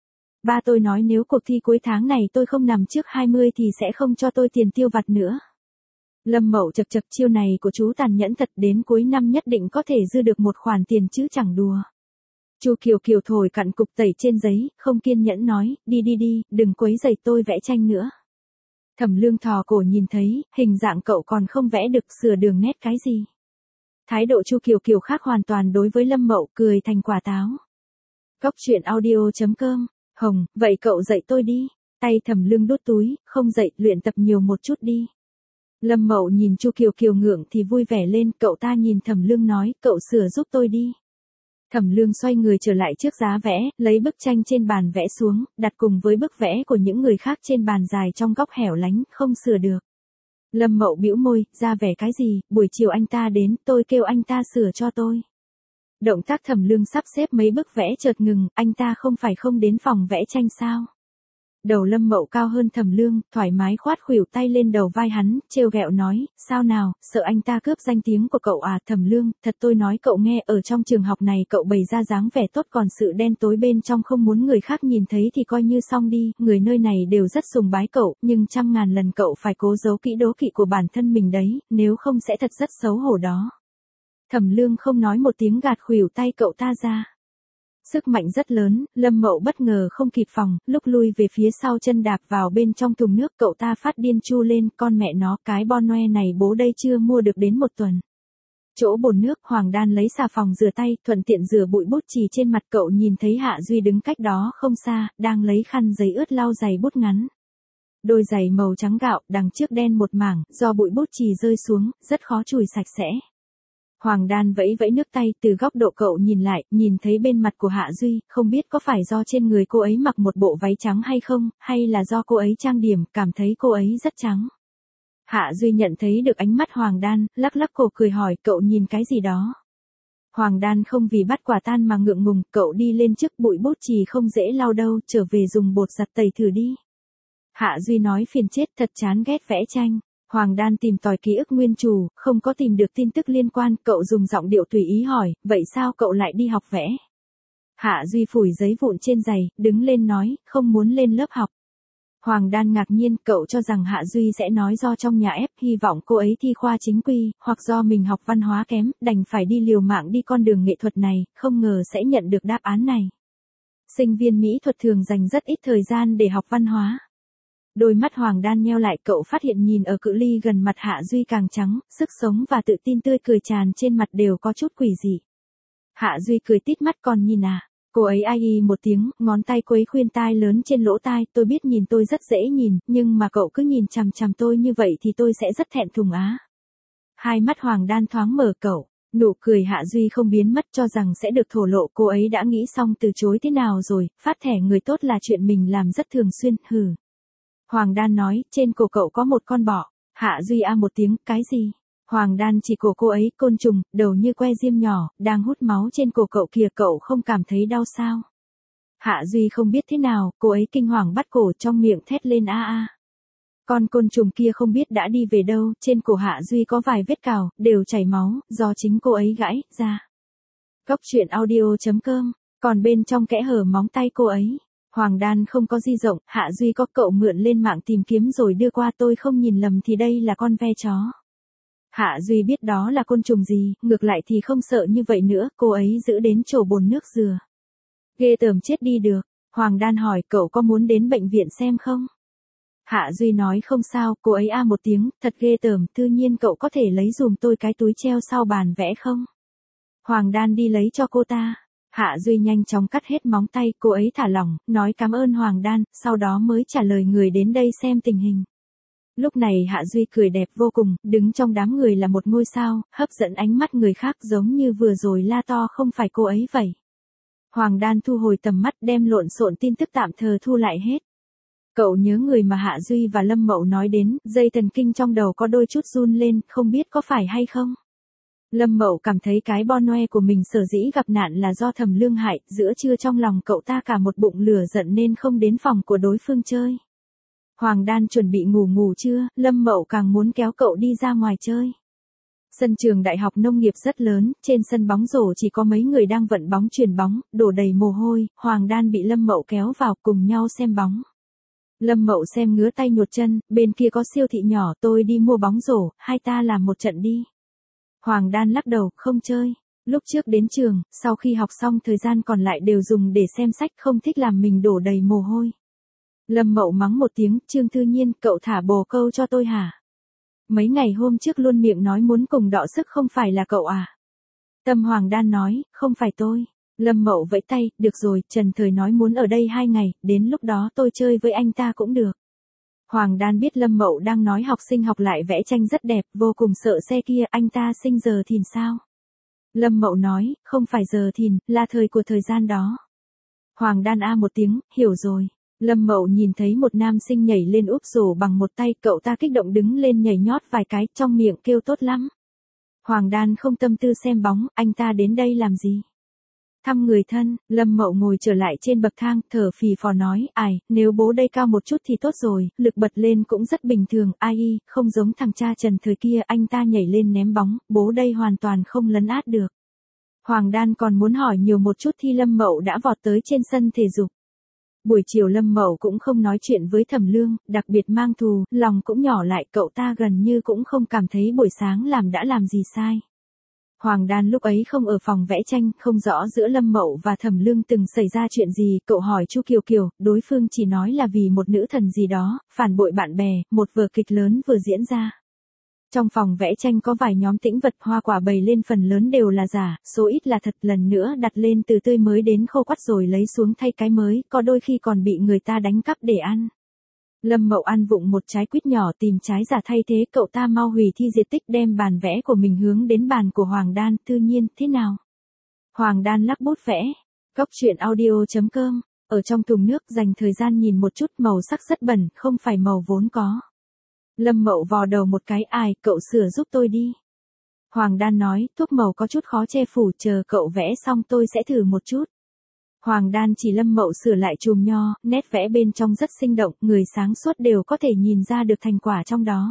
Speaker 1: Ba tôi nói nếu cuộc thi cuối tháng này tôi không nằm trước 20 thì sẽ không cho tôi tiền tiêu vặt nữa. Lâm Mậu chật chật, chiêu này của chú tàn nhẫn thật, đến cuối năm nhất định có thể dư được một khoản tiền chứ chẳng đùa. Chu Kiều Kiều thổi cặn cục tẩy trên giấy, không kiên nhẫn nói, đi đi đi, đừng quấy rầy tôi vẽ tranh nữa. Thẩm Lương thò cổ nhìn thấy, hình dạng cậu còn không vẽ được, sửa đường nét cái gì. Thái độ Chu Kiều Kiều khác hoàn toàn đối với Lâm Mậu, cười thành quả táo. Cóc truyện audio.com, Hồng, vậy cậu dạy tôi đi. Tay Thẩm Lương đút túi, không dạy, luyện tập nhiều một chút đi. Lâm Mậu nhìn Chu Kiều Kiều ngượng thì vui vẻ lên, cậu ta nhìn Thẩm Lương nói, cậu sửa giúp tôi đi. Thẩm Lương xoay người trở lại trước giá vẽ, lấy bức tranh trên bàn vẽ xuống, đặt cùng với bức vẽ của những người khác trên bàn dài trong góc hẻo lánh, không sửa được. Lâm Mậu bĩu môi, ra vẻ cái gì, buổi chiều anh ta đến, tôi kêu anh ta sửa cho tôi. Động tác Thẩm Lương sắp xếp mấy bức vẽ chợt ngừng, anh ta không phải không đến phòng vẽ tranh sao? Đầu Lâm Mậu cao hơn Thẩm Lương, thoải mái khoát khuỷu tay lên đầu vai hắn, trêu ghẹo nói, sao nào, sợ anh ta cướp danh tiếng của cậu à? Thẩm Lương, thật tôi nói cậu nghe, ở trong trường học này cậu bày ra dáng vẻ tốt, còn sự đen tối bên trong không muốn người khác nhìn thấy thì coi như xong đi, người nơi này đều rất sùng bái cậu, nhưng trăm ngàn lần cậu phải cố giấu kỹ đố kỵ của bản thân mình đấy, nếu không sẽ thật rất xấu hổ đó. Thẩm Lương không nói một tiếng, gạt khuỷu tay cậu ta ra. Sức mạnh rất lớn, Lâm Mậu bất ngờ không kịp phòng, lúc lui về phía sau chân đạp vào bên trong thùng nước, cậu ta phát điên chu lên, con mẹ nó, cái bon noe này bố đây chưa mua được đến một tuần. Chỗ bồn nước, Hoàng Đan lấy xà phòng rửa tay, thuận tiện rửa bụi bút chì trên mặt, cậu nhìn thấy Hạ Duy đứng cách đó không xa, đang lấy khăn giấy ướt lau giày bút ngắn. Đôi giày màu trắng gạo, đằng trước đen một mảng, do bụi bút chì rơi xuống, rất khó chùi sạch sẽ. Hoàng Đan vẫy vẫy nước tay, từ góc độ cậu nhìn lại, nhìn thấy bên mặt của Hạ Duy, không biết có phải do trên người cô ấy mặc một bộ váy trắng hay không, hay là do cô ấy trang điểm, cảm thấy cô ấy rất trắng. Hạ Duy nhận thấy được ánh mắt Hoàng Đan, lắc lắc cổ cười hỏi, cậu nhìn cái gì đó. Hoàng Đan không vì bắt quả tang mà ngượng ngùng, cậu đi lên trước, bụi bút chì không dễ lau đâu, trở về dùng bột giặt tẩy thử đi. Hạ Duy nói, phiền chết, thật chán ghét vẽ tranh. Hoàng Đan tìm tòi ký ức nguyên chủ, không có tìm được tin tức liên quan, cậu dùng giọng điệu tùy ý hỏi, vậy sao cậu lại đi học vẽ? Hạ Duy phủi giấy vụn trên giày, đứng lên nói, không muốn lên lớp học. Hoàng Đan ngạc nhiên, cậu cho rằng Hạ Duy sẽ nói do trong nhà ép, hy vọng cô ấy thi khoa chính quy, hoặc do mình học văn hóa kém, đành phải đi liều mạng đi con đường nghệ thuật này, không ngờ sẽ nhận được đáp án này. Sinh viên mỹ thuật thường dành rất ít thời gian để học văn hóa. Đôi mắt Hoàng Đan nheo lại, cậu phát hiện nhìn ở cự ly gần mặt Hạ Duy càng trắng, sức sống và tự tin tươi cười tràn trên mặt đều có chút quỷ dị. Hạ Duy cười tít mắt, còn nhìn à? Cô ấy ai y một tiếng, ngón tay quấy khuyên tai lớn trên lỗ tai, tôi biết nhìn tôi rất dễ nhìn, nhưng mà cậu cứ nhìn chằm chằm tôi như vậy thì tôi sẽ rất thẹn thùng á. Hai mắt Hoàng Đan thoáng mở, cậu. Nụ cười Hạ Duy không biến mất, cho rằng sẽ được thổ lộ, cô ấy đã nghĩ xong từ chối thế nào rồi, phát thẻ người tốt là chuyện mình làm rất thường xuyên, hừ. Hoàng Đan nói, trên cổ cậu có một con bọ. Hạ Duy a một tiếng, cái gì? Hoàng Đan chỉ cổ cô ấy, côn trùng, đầu như que diêm nhỏ, đang hút máu trên cổ cậu kìa, cậu không cảm thấy đau sao? Hạ Duy không biết thế nào, cô ấy kinh hoàng bắt cổ, trong miệng thét lên a a. Con côn trùng kia không biết đã đi về đâu, trên cổ Hạ Duy có vài vết cào, đều chảy máu, do chính cô ấy gãi ra. Cóc truyện audio.com, còn bên trong kẽ hở móng tay cô ấy. Hoàng Đan không có di rộng, Hạ Duy có, cậu mượn lên mạng tìm kiếm rồi đưa qua, tôi không nhìn lầm thì đây là con ve chó. Hạ Duy biết đó là côn trùng gì, ngược lại thì không sợ như vậy nữa, cô ấy giữ đến chỗ bồn nước dừa. Ghê tởm chết đi được. Hoàng Đan hỏi, cậu có muốn đến bệnh viện xem không? Hạ Duy nói không sao, cô ấy a một tiếng, thật ghê tởm, tự nhiên cậu có thể lấy dùm tôi cái túi treo sau bàn vẽ không? Hoàng Đan đi lấy cho cô ta. Hạ Duy nhanh chóng cắt hết móng tay, cô ấy thả lỏng, nói cảm ơn Hoàng Đan, sau đó mới trả lời người đến đây xem tình hình. Lúc này Hạ Duy cười đẹp vô cùng, đứng trong đám người là một ngôi sao, hấp dẫn ánh mắt người khác giống như vừa rồi la to không phải cô ấy vậy. Hoàng Đan thu hồi tầm mắt đem lộn xộn tin tức tạm thời thu lại hết. Cậu nhớ người mà Hạ Duy và Lâm Mậu nói đến, dây thần kinh trong đầu có đôi chút run lên, không biết có phải hay không. Lâm Mậu cảm thấy cái bon noe của mình sở dĩ gặp nạn là do Thẩm Lương hại, giữa trưa trong lòng cậu ta cả một bụng lửa giận nên không đến phòng của đối phương chơi. Hoàng Đan chuẩn bị ngủ trưa, Lâm Mậu càng muốn kéo cậu đi ra ngoài chơi. Sân trường đại học nông nghiệp rất lớn, trên sân bóng rổ chỉ có mấy người đang vận bóng chuyền bóng, đổ đầy mồ hôi, Hoàng Đan bị Lâm Mậu kéo vào cùng nhau xem bóng. Lâm Mậu xem ngứa tay nhột chân, bên kia có siêu thị nhỏ, tôi đi mua bóng rổ, hai ta làm một trận đi. Hoàng Đan lắc đầu, không chơi. Lúc trước đến trường, sau khi học xong thời gian còn lại đều dùng để xem sách, không thích làm mình đổ đầy mồ hôi. Lâm Mậu mắng một tiếng, Trương Thư Nhiên, cậu thả bồ câu cho tôi hả? Mấy ngày hôm trước luôn miệng nói muốn cùng đọ sức không phải là cậu à? Tâm Hoàng Đan nói, không phải tôi. Lâm Mậu vẫy tay, được rồi, Trần Thời nói muốn ở đây 2 ngày, đến lúc đó tôi chơi với anh ta cũng được. Hoàng Đan biết Lâm Mậu đang nói học sinh học lại vẽ tranh rất đẹp, vô cùng sợ xe kia, anh ta sinh giờ thìn sao? Lâm Mậu nói, không phải giờ thìn, là thời của thời gian đó. Hoàng Đan a một tiếng, hiểu rồi. Lâm Mậu nhìn thấy một nam sinh nhảy lên úp rổ bằng một tay, cậu ta kích động đứng lên nhảy nhót vài cái, trong miệng kêu tốt lắm. Hoàng Đan không tâm tư xem bóng, anh ta đến đây làm gì? Thăm người thân, Lâm Mậu ngồi trở lại trên bậc thang, thở phì phò nói, nếu bố đây cao một chút thì tốt rồi, lực bật lên cũng rất bình thường, không giống thằng cha Trần Thời kia, anh ta nhảy lên ném bóng, bố đây hoàn toàn không lấn át được. Hoàng Đan còn muốn hỏi nhiều một chút thì Lâm Mậu đã vọt tới trên sân thể dục. Buổi chiều Lâm Mậu cũng không nói chuyện với Thẩm Lương, đặc biệt mang thù, lòng cũng nhỏ lại, cậu ta gần như cũng không cảm thấy buổi sáng đã làm gì sai. Hoàng Đan lúc ấy không ở phòng vẽ tranh, không rõ giữa Lâm Mậu và Thẩm Lương từng xảy ra chuyện gì, cậu hỏi Chu Kiều Kiều, đối phương chỉ nói là vì một nữ thần gì đó, phản bội bạn bè, một vở kịch lớn vừa diễn ra. Trong phòng vẽ tranh có vài nhóm tĩnh vật, hoa quả bày lên phần lớn đều là giả, số ít là thật, lần nữa đặt lên từ tươi mới đến khô quắt rồi lấy xuống thay cái mới, có đôi khi còn bị người ta đánh cắp để ăn. Lâm Mậu ăn vụng một trái quýt nhỏ tìm trái giả thay thế, cậu ta mau hủy thi diệt tích đem bàn vẽ của mình hướng đến bàn của Hoàng Đan, Thư Nhiên, thế nào? Hoàng Đan lắc bút vẽ. Cóc truyện audio.com, ở trong thùng nước dành thời gian nhìn một chút, màu sắc rất bẩn, không phải màu vốn có. Lâm Mậu vò đầu một cái, cậu sửa giúp tôi đi. Hoàng Đan nói, thuốc màu có chút khó che phủ, chờ cậu vẽ xong tôi sẽ thử một chút. Hoàng Đan chỉ Lâm Mậu sửa lại chùm nho, nét vẽ bên trong rất sinh động, người sáng suốt đều có thể nhìn ra được thành quả trong đó.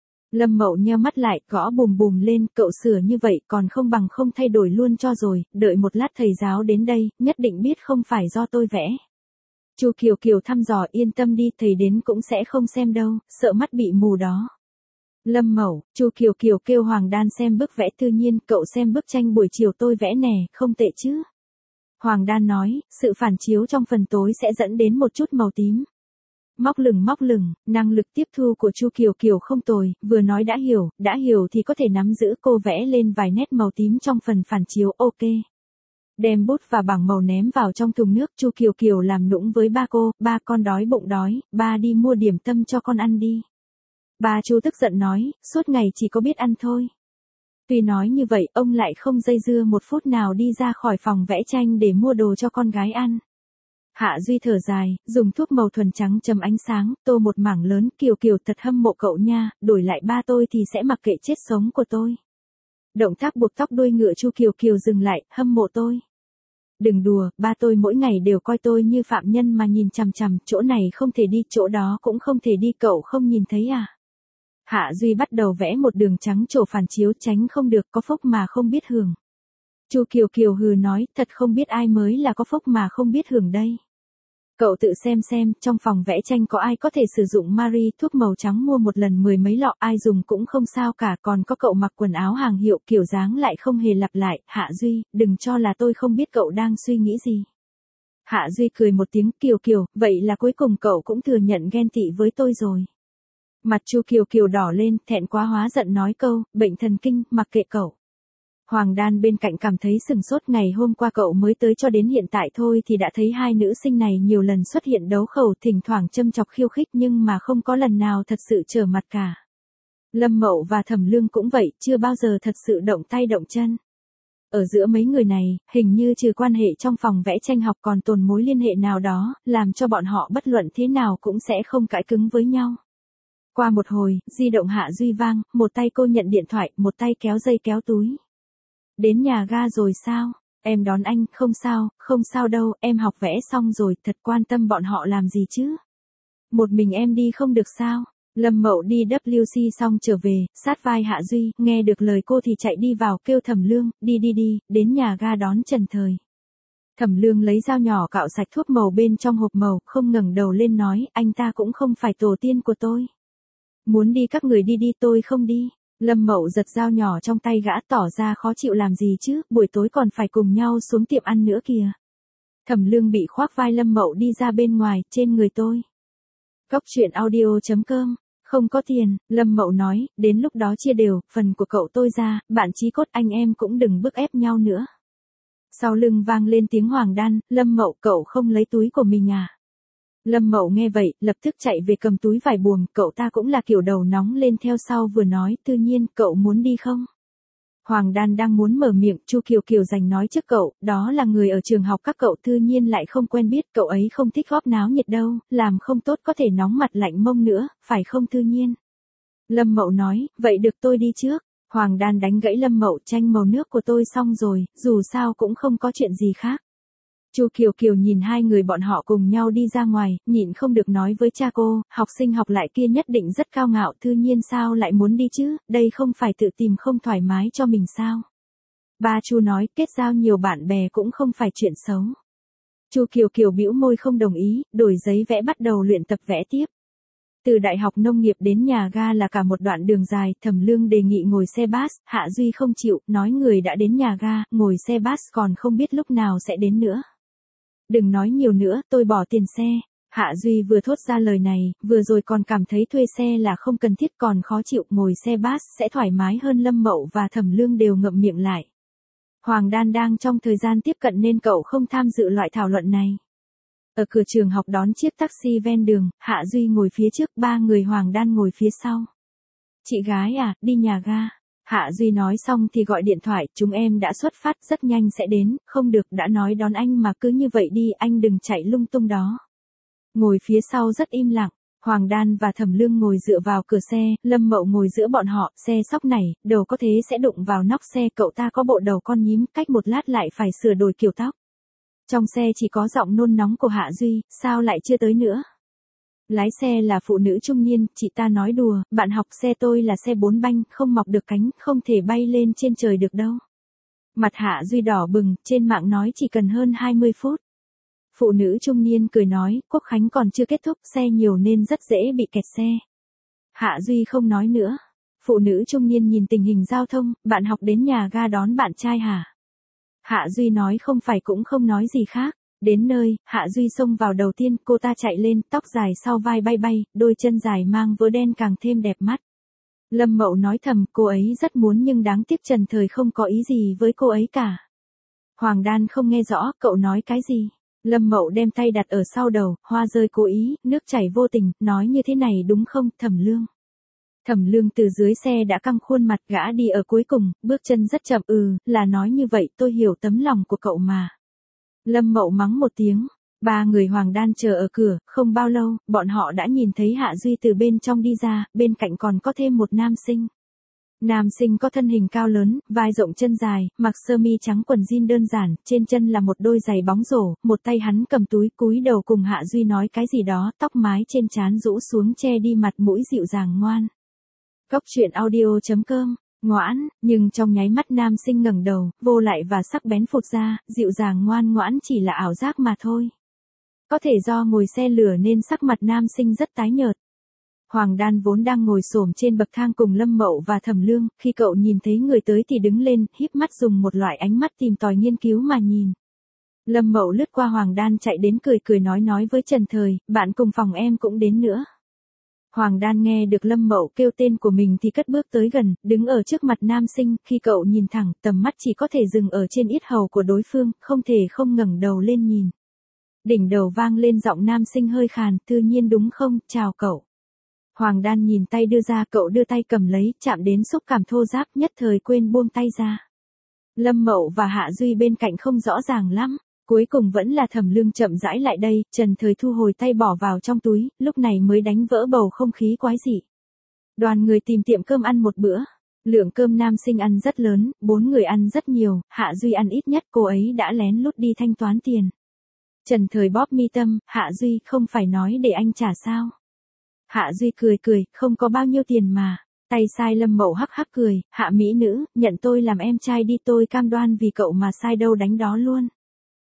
Speaker 1: Lâm Mậu nheo mắt lại, gõ bùm bùm lên, cậu sửa như vậy còn không bằng không thay đổi luôn cho rồi, đợi một lát thầy giáo đến đây, nhất định biết không phải do tôi vẽ. Chu Kiều Kiều thăm dò, yên tâm đi, thầy đến cũng sẽ không xem đâu, sợ mắt bị mù đó. Lâm Mậu, Chu Kiều Kiều kêu Hoàng Đan xem bức vẽ, Thư Nhiên, cậu xem bức tranh buổi chiều tôi vẽ nè, không tệ chứ. Hoàng Đan nói, sự phản chiếu trong phần tối sẽ dẫn đến một chút màu tím. Móc lửng, năng lực tiếp thu của Chu Kiều Kiều không tồi, vừa nói đã hiểu thì có thể nắm giữ, cô vẽ lên vài nét màu tím trong phần phản chiếu, ok. Đem bút và bảng màu ném vào trong thùng nước, Chu Kiều Kiều làm nũng với ba cô, ba con đói bụng đói, ba đi mua điểm tâm cho con ăn đi. Ba Chu tức giận nói, suốt ngày chỉ có biết ăn thôi. Tuy nói như vậy, ông lại không dây dưa một phút nào đi ra khỏi phòng vẽ tranh để mua đồ cho con gái ăn. Hạ Duy thở dài, dùng thuốc màu thuần trắng chấm ánh sáng, tô một mảng lớn, Kiều Kiều thật hâm mộ cậu nha, đổi lại ba tôi thì sẽ mặc kệ chết sống của tôi. Động tác buộc tóc đuôi ngựa Chu Kiều Kiều dừng lại, hâm mộ tôi. Đừng đùa, ba tôi mỗi ngày đều coi tôi như phạm nhân mà nhìn chằm chằm, chỗ này không thể đi, chỗ đó cũng không thể đi, cậu không nhìn thấy à? Hạ Duy bắt đầu vẽ một đường trắng trổ phản chiếu, tránh không được, có phúc mà không biết hưởng. Chu Kiều Kiều hừ nói, thật không biết ai mới là có phúc mà không biết hưởng đây. Cậu tự xem, trong phòng vẽ tranh có ai có thể sử dụng Marie, thuốc màu trắng mua một lần 10 mấy lọ, ai dùng cũng không sao cả, còn có cậu mặc quần áo hàng hiệu, kiểu dáng lại không hề lặp lại. Hạ Duy, đừng cho là tôi không biết cậu đang suy nghĩ gì. Hạ Duy cười một tiếng, Kiều Kiều, vậy là cuối cùng cậu cũng thừa nhận ghen tị với tôi rồi. Mặt Chu Kiều Kiều đỏ lên, thẹn quá hóa giận nói câu, bệnh thần kinh, mặc kệ cậu. Hoàng Đan bên cạnh cảm thấy sừng sốt, ngày hôm qua cậu mới tới cho đến hiện tại thôi thì đã thấy hai nữ sinh này nhiều lần xuất hiện đấu khẩu, thỉnh thoảng châm chọc khiêu khích nhưng mà không có lần nào thật sự trở mặt cả. Lâm Mậu và Thẩm Lương cũng vậy, chưa bao giờ thật sự động tay động chân. Ở giữa mấy người này, hình như trừ quan hệ trong phòng vẽ tranh học còn tồn mối liên hệ nào đó, làm cho bọn họ bất luận thế nào cũng sẽ không cãi cứng với nhau. Qua một hồi, di động Hạ Duy vang, một tay cô nhận điện thoại, một tay kéo dây kéo túi. Đến nhà ga rồi sao? Em đón anh, không sao đâu, em học vẽ xong rồi, thật quan tâm bọn họ làm gì chứ? Một mình em đi không được sao? Lâm Mậu đi WC xong trở về, sát vai Hạ Duy, nghe được lời cô thì chạy đi vào kêu Thẩm Lương, đi, đến nhà ga đón Trần Thời. Thẩm Lương lấy dao nhỏ cạo sạch thuốc màu bên trong hộp màu, không ngẩng đầu lên nói, anh ta cũng không phải tổ tiên của tôi. Muốn đi các người đi, tôi không đi. Lâm Mậu giật dao nhỏ trong tay gã, tỏ ra khó chịu, làm gì chứ, buổi tối còn phải cùng nhau xuống tiệm ăn nữa kìa. Thẩm Lương bị khoác vai Lâm Mậu đi ra bên ngoài, trên người tôi. Cóc truyện audio.com, không có tiền, Lâm Mậu nói, đến lúc đó chia đều, phần của cậu tôi ra, bạn chí cốt anh em cũng đừng bức ép nhau nữa. Sau lưng vang lên tiếng Hoàng Đan, Lâm Mậu, cậu không lấy túi của mình à? Lâm Mậu nghe vậy, lập tức chạy về cầm túi vải buồm, cậu ta cũng là kiểu đầu nóng lên theo sau vừa nói, tự nhiên, cậu muốn đi không? Hoàng Đan đang muốn mở miệng, Chu Kiều Kiều giành nói trước cậu, đó là người ở trường học các cậu, tự nhiên lại không quen biết, cậu ấy không thích góp náo nhiệt đâu, làm không tốt có thể nóng mặt lạnh mông nữa, phải không tự nhiên? Lâm Mậu nói, vậy được tôi đi trước. Hoàng Đan đánh gãy Lâm Mậu, tranh màu nước của tôi xong rồi, dù sao cũng không có chuyện gì khác. Chu Kiều Kiều nhìn hai người bọn họ cùng nhau đi ra ngoài, nhịn không được nói với cha cô, học sinh học lại kia nhất định rất cao ngạo, tự nhiên sao lại muốn đi chứ, đây không phải tự tìm không thoải mái cho mình sao. Ba Chu nói, kết giao nhiều bạn bè cũng không phải chuyện xấu. Chu Kiều Kiều bĩu môi không đồng ý, đổi giấy vẽ bắt đầu luyện tập vẽ tiếp. Từ Đại học Nông nghiệp đến nhà ga là cả một đoạn đường dài, Thẩm Lương đề nghị ngồi xe bus, Hạ Duy không chịu, nói người đã đến nhà ga, ngồi xe bus còn không biết lúc nào sẽ đến nữa. Đừng nói nhiều nữa, tôi bỏ tiền xe. Hạ Duy vừa thốt ra lời này, vừa rồi còn cảm thấy thuê xe là không cần thiết, còn khó chịu, ngồi xe bus sẽ thoải mái hơn. Lâm Mậu và Thẩm Lương đều ngậm miệng lại. Hoàng Đan đang trong thời gian tiếp cận nên cậu không tham dự loại thảo luận này. Ở cửa trường học đón chiếc taxi ven đường, Hạ Duy ngồi phía trước, ba người Hoàng Đan ngồi phía sau. Chị gái à, đi nhà ga. Hạ Duy nói xong thì gọi điện thoại, chúng em đã xuất phát, rất nhanh sẽ đến, không được, đã nói đón anh mà cứ như vậy đi, anh đừng chạy lung tung đó. Ngồi phía sau rất im lặng, Hoàng Đan và Thẩm Lương ngồi dựa vào cửa xe, Lâm Mậu ngồi giữa bọn họ, xe sóc này, đầu có thế sẽ đụng vào nóc xe, cậu ta có bộ đầu con nhím, cách một lát lại phải sửa đổi kiểu tóc. Trong xe chỉ có giọng nôn nóng của Hạ Duy, sao lại chưa tới nữa? Lái xe là phụ nữ trung niên, chị ta nói đùa, bạn học xe tôi là xe 4 bánh, không mọc được cánh, không thể bay lên trên trời được đâu. Mặt Hạ Duy đỏ bừng, trên mạng nói chỉ cần hơn 20 phút. Phụ nữ trung niên cười nói, Quốc khánh còn chưa kết thúc, xe nhiều nên rất dễ bị kẹt xe. Hạ Duy không nói nữa. Phụ nữ trung niên nhìn tình hình giao thông, bạn học đến nhà ga đón bạn trai hả? Hạ Duy nói không phải cũng không nói gì khác. Đến nơi, Hạ Duy xông vào đầu tiên, cô ta chạy lên, tóc dài sau vai bay bay, đôi chân dài mang vớ đen càng thêm đẹp mắt. Lâm Mậu nói thầm, cô ấy rất muốn nhưng đáng tiếc Trần Thời không có ý gì với cô ấy cả. Hoàng Đan không nghe rõ, cậu nói cái gì? Lâm Mậu đem tay đặt ở sau đầu, hoa rơi cố ý, nước chảy vô tình, nói như thế này đúng không, Thẩm Lương? Thẩm Lương từ dưới xe đã căng khuôn mặt, gã đi ở cuối cùng, bước chân rất chậm, là nói như vậy, tôi hiểu tấm lòng của cậu mà. Lâm Mậu mắng một tiếng, ba người Hoàng Đan chờ ở cửa, không bao lâu, bọn họ đã nhìn thấy Hạ Duy từ bên trong đi ra, bên cạnh còn có thêm một nam sinh. Nam sinh có thân hình cao lớn, vai rộng chân dài, mặc sơ mi trắng quần jean đơn giản, trên chân là một đôi giày bóng rổ, một tay hắn cầm túi, cúi đầu cùng Hạ Duy nói cái gì đó, tóc mái trên trán rũ xuống che đi mặt mũi dịu dàng ngoan. Cóc truyện audio.com, ngoãn, nhưng trong nháy mắt nam sinh ngẩng đầu, vô lại và sắc bén phụt ra, dịu dàng ngoan ngoãn chỉ là ảo giác mà thôi. Có thể do ngồi xe lửa nên sắc mặt nam sinh rất tái nhợt. Hoàng Đan vốn đang ngồi xổm trên bậc thang cùng Lâm Mậu và Thẩm Lương, khi cậu nhìn thấy người tới thì đứng lên, híp mắt dùng một loại ánh mắt tìm tòi nghiên cứu mà nhìn. Lâm Mậu lướt qua Hoàng Đan chạy đến cười nói với Trần Thời, bạn cùng phòng em cũng đến nữa. Hoàng Đan nghe được Lâm Mậu kêu tên của mình thì cất bước tới gần, đứng ở trước mặt nam sinh, khi cậu nhìn thẳng, tầm mắt chỉ có thể dừng ở trên yết hầu của đối phương, không thể không ngẩng đầu lên nhìn. Đỉnh đầu vang lên giọng nam sinh hơi khàn, tự nhiên đúng không, chào cậu. Hoàng Đan nhìn tay đưa ra, cậu đưa tay cầm lấy, chạm đến xúc cảm thô ráp, nhất thời quên buông tay ra. Lâm Mậu và Hạ Duy bên cạnh không rõ ràng lắm. Cuối cùng vẫn là Thẩm Lương chậm rãi lại đây, Trần Thời thu hồi tay bỏ vào trong túi, lúc này mới đánh vỡ bầu không khí quái dị. Đoàn người tìm tiệm cơm ăn một bữa. Lượng cơm nam sinh ăn rất lớn, 4 người ăn rất nhiều, Hạ Duy ăn ít nhất, cô ấy đã lén lút đi thanh toán tiền. Trần Thời bóp mi tâm, Hạ Duy không phải nói để anh trả sao. Hạ Duy cười cười, không có bao nhiêu tiền mà. Tay sai Lâm Mậu hắc hắc cười, Hạ mỹ nữ, nhận tôi làm em trai đi, tôi cam đoan vì cậu mà sai đâu đánh đó luôn.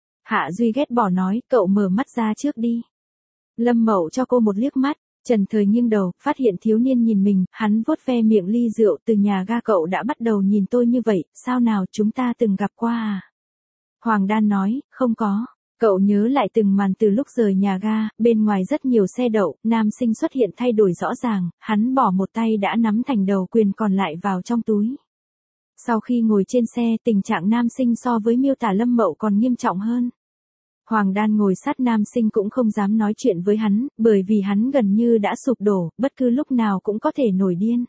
Speaker 1: Hạ Duy ghét bỏ nói, cậu mở mắt ra trước đi. Lâm Mậu cho cô một liếc mắt, Trần Thời nghiêng đầu, phát hiện thiếu niên nhìn mình, hắn vuốt ve miệng ly rượu, từ nhà ga cậu đã bắt đầu nhìn tôi như vậy, sao nào chúng ta từng gặp qua à? Hoàng Đan nói, không có. Cậu nhớ lại từng màn từ lúc rời nhà ga, bên ngoài rất nhiều xe đậu, nam sinh xuất hiện thay đổi rõ ràng, hắn bỏ một tay đã nắm thành đầu quyền còn lại vào trong túi. Sau khi ngồi trên xe, tình trạng nam sinh so với miêu tả Lâm Mậu còn nghiêm trọng hơn. Hoàng Đan ngồi sát nam sinh cũng không dám nói chuyện với hắn, bởi vì hắn gần như đã sụp đổ, bất cứ lúc nào cũng có thể nổi điên.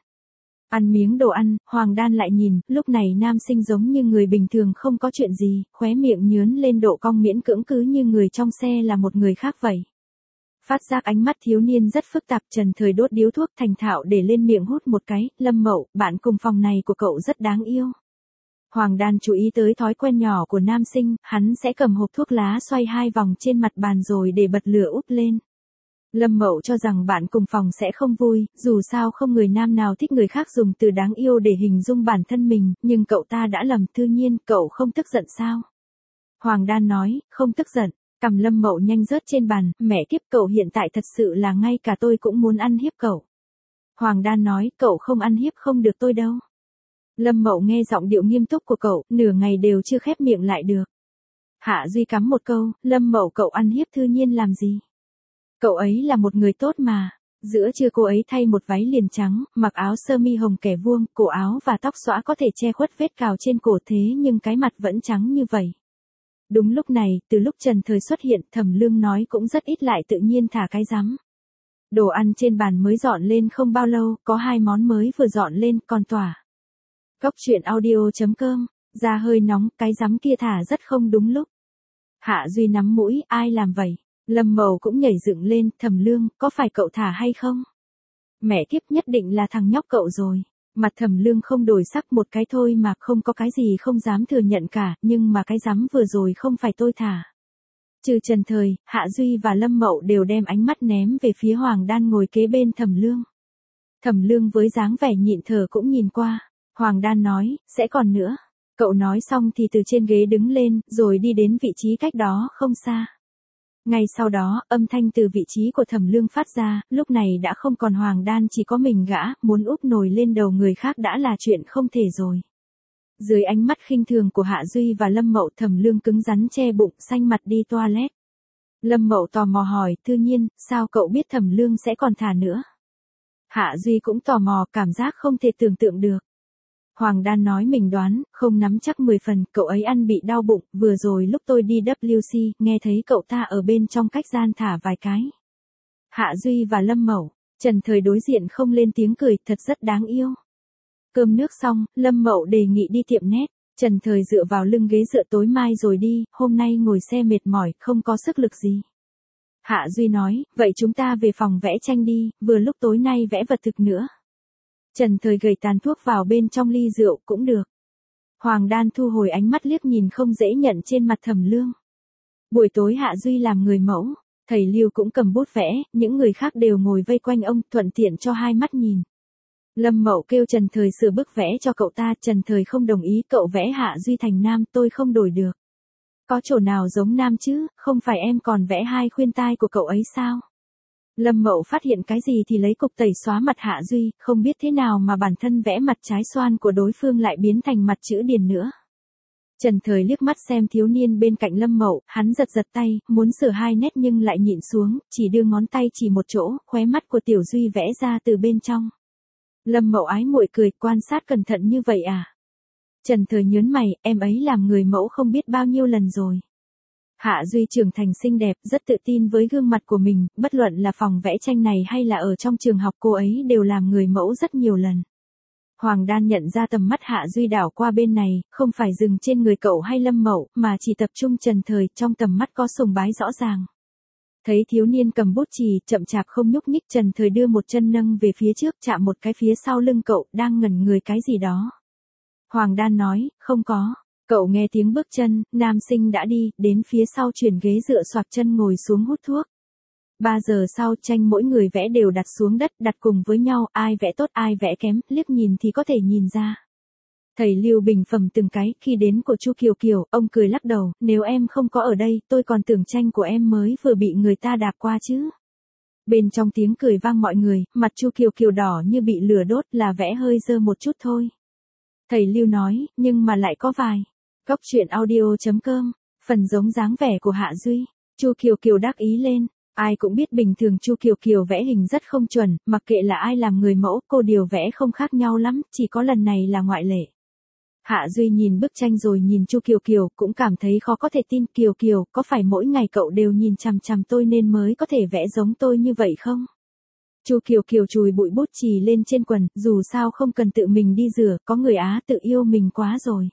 Speaker 1: Ăn miếng đồ ăn, Hoàng Đan lại nhìn, lúc này nam sinh giống như người bình thường không có chuyện gì, khóe miệng nhướn lên độ cong miễn cưỡng cứ như người trong xe là một người khác vậy. Phát giác ánh mắt thiếu niên rất phức tạp, Trần Thời đốt điếu thuốc thành thạo để lên miệng hút một cái, Lâm Mậu, bạn cùng phòng này của cậu rất đáng yêu. Hoàng Đan chú ý tới thói quen nhỏ của nam sinh, hắn sẽ cầm hộp thuốc lá xoay 2 vòng trên mặt bàn rồi để bật lửa úp lên. Lâm Mậu cho rằng bạn cùng phòng sẽ không vui, dù sao không người nam nào thích người khác dùng từ đáng yêu để hình dung bản thân mình, nhưng cậu ta đã lầm, tự nhiên, cậu không tức giận sao? Hoàng Đan nói, không tức giận, cằm Lâm Mậu nhanh rớt trên bàn, mẹ kiếp, cậu hiện tại thật sự là ngay cả tôi cũng muốn ăn hiếp cậu. Hoàng Đan nói, cậu không ăn hiếp không được tôi đâu. Lâm Mậu nghe giọng điệu nghiêm túc của cậu, nửa ngày đều chưa khép miệng lại được. Hạ Duy cắm một câu, Lâm Mậu cậu ăn hiếp Thư Nhiên làm gì? Cậu ấy là một người tốt mà. Giữa trưa cô ấy thay một váy liền trắng, mặc áo sơ mi hồng kẻ vuông, cổ áo và tóc xõa có thể che khuất vết cào trên cổ thế nhưng cái mặt vẫn trắng như vậy. Đúng lúc này, từ lúc Trần Thời xuất hiện, Thẩm Lương nói cũng rất ít lại tự nhiên thả cái rắm. Đồ ăn trên bàn mới dọn lên không bao lâu, có 2 món mới vừa dọn lên, còn tỏa. Cóc truyện audio.com, da hơi nóng, cái rắm kia thả rất không đúng lúc. Hạ Duy nắm mũi, ai làm vậy? Lâm Mậu cũng nhảy dựng lên, Thẩm Lương, có phải cậu thả hay không? Mẹ kiếp, nhất định là thằng nhóc cậu rồi. Mặt Thẩm Lương không đổi sắc, một cái thôi mà, không có cái gì không dám thừa nhận cả, nhưng mà cái rắm vừa rồi không phải tôi thả. Trừ Trần Thời, Hạ Duy và Lâm Mậu đều đem ánh mắt ném về phía Hoàng Đan ngồi kế bên Thẩm Lương. Thẩm Lương với dáng vẻ nhịn thở cũng nhìn qua. Hoàng Đan nói, sẽ còn nữa. Cậu nói xong thì từ trên ghế đứng lên, rồi đi đến vị trí cách đó không xa. Ngay sau đó, âm thanh từ vị trí của Thẩm Lương phát ra, lúc này đã không còn Hoàng Đan, chỉ có mình gã, muốn úp nồi lên đầu người khác đã là chuyện không thể rồi. Dưới ánh mắt khinh thường của Hạ Duy và Lâm Mậu, Thẩm Lương cứng rắn che bụng, xanh mặt đi toilet. Lâm Mậu tò mò hỏi, Thư Nhiên, sao cậu biết Thẩm Lương sẽ còn thả nữa? Hạ Duy cũng tò mò, cảm giác không thể tưởng tượng được. Hoàng Đan nói mình đoán, không nắm chắc 10 phần, cậu ấy ăn bị đau bụng, vừa rồi lúc tôi đi WC, nghe thấy cậu ta ở bên trong cách gian thả vài cái. Hạ Duy và Lâm Mậu, Trần Thời đối diện không lên tiếng cười, thật rất đáng yêu. Cơm nước xong, Lâm Mậu đề nghị đi tiệm nét, Trần Thời dựa vào lưng ghế dựa tối mai rồi đi, hôm nay ngồi xe mệt mỏi, không có sức lực gì. Hạ Duy nói, vậy chúng ta về phòng vẽ tranh đi, vừa lúc tối nay vẽ vật thực nữa. Trần Thời gầy tàn thuốc vào bên trong ly rượu cũng được. Hoàng Đan thu hồi ánh mắt liếc nhìn không dễ nhận trên mặt Thẩm Lương. Buổi tối Hạ Duy làm người mẫu, thầy Lưu cũng cầm bút vẽ, những người khác đều ngồi vây quanh ông, thuận tiện cho hai mắt nhìn. Lâm Mậu kêu Trần Thời sửa bức vẽ cho cậu ta, Trần Thời không đồng ý, cậu vẽ Hạ Duy thành nam, tôi không đổi được. Có chỗ nào giống nam chứ, không phải em còn vẽ 2 khuyên tai của cậu ấy sao? Lâm Mậu phát hiện cái gì thì lấy cục tẩy xóa mặt Hạ Duy, không biết thế nào mà bản thân vẽ mặt trái xoan của đối phương lại biến thành mặt chữ điền nữa. Trần Thời liếc mắt xem thiếu niên bên cạnh Lâm Mậu, hắn giật giật tay, muốn sửa 2 nét nhưng lại nhịn xuống, chỉ đưa ngón tay chỉ một chỗ, khóe mắt của Tiểu Duy vẽ ra từ bên trong. Lâm Mậu ái muội cười, quan sát cẩn thận như vậy à? Trần Thời nhớn mày, em ấy làm người mẫu không biết bao nhiêu lần rồi. Hạ Duy trưởng thành xinh đẹp, rất tự tin với gương mặt của mình, bất luận là phòng vẽ tranh này hay là ở trong trường học cô ấy đều làm người mẫu rất nhiều lần. Hoàng Đan nhận ra tầm mắt Hạ Duy đảo qua bên này, không phải dừng trên người cậu hay Lâm Mậu, mà chỉ tập trung Trần Thời, trong tầm mắt có sùng bái rõ ràng. Thấy thiếu niên cầm bút chì, chậm chạp không nhúc nhích, Trần Thời đưa một chân nâng về phía trước, chạm một cái phía sau lưng cậu, đang ngẩn người cái gì đó. Hoàng Đan nói, không có. Cậu nghe tiếng bước chân, nam sinh đã đi, đến phía sau chuyển ghế dựa xoạc chân ngồi xuống hút thuốc. 3 giờ sau, tranh mỗi người vẽ đều đặt xuống đất, đặt cùng với nhau, ai vẽ tốt ai vẽ kém, liếc nhìn thì có thể nhìn ra. Thầy Lưu bình phẩm từng cái, khi đến của Chu Kiều Kiều, ông cười lắc đầu, nếu em không có ở đây, tôi còn tưởng tranh của em mới vừa bị người ta đạp qua chứ. Bên trong tiếng cười vang mọi người, mặt Chu Kiều Kiều đỏ như bị lửa đốt, là vẽ hơi dơ một chút thôi. Thầy Lưu nói, nhưng mà lại có vài. Góc truyện audio.com, phần giống dáng vẻ của Hạ Duy. Chu Kiều Kiều đắc ý lên. Ai cũng biết bình thường Chu Kiều Kiều vẽ hình rất không chuẩn, mặc kệ là ai làm người mẫu, cô điều vẽ không khác nhau lắm, chỉ có lần này là ngoại lệ. Hạ Duy nhìn bức tranh rồi nhìn Chu Kiều Kiều, cũng cảm thấy khó có thể tin. Kiều Kiều, có phải mỗi ngày cậu đều nhìn chằm chằm tôi nên mới có thể vẽ giống tôi như vậy không? Chu Kiều Kiều chùi bụi bút chì lên trên quần, dù sao không cần tự mình đi rửa, có người Á tự yêu mình quá rồi.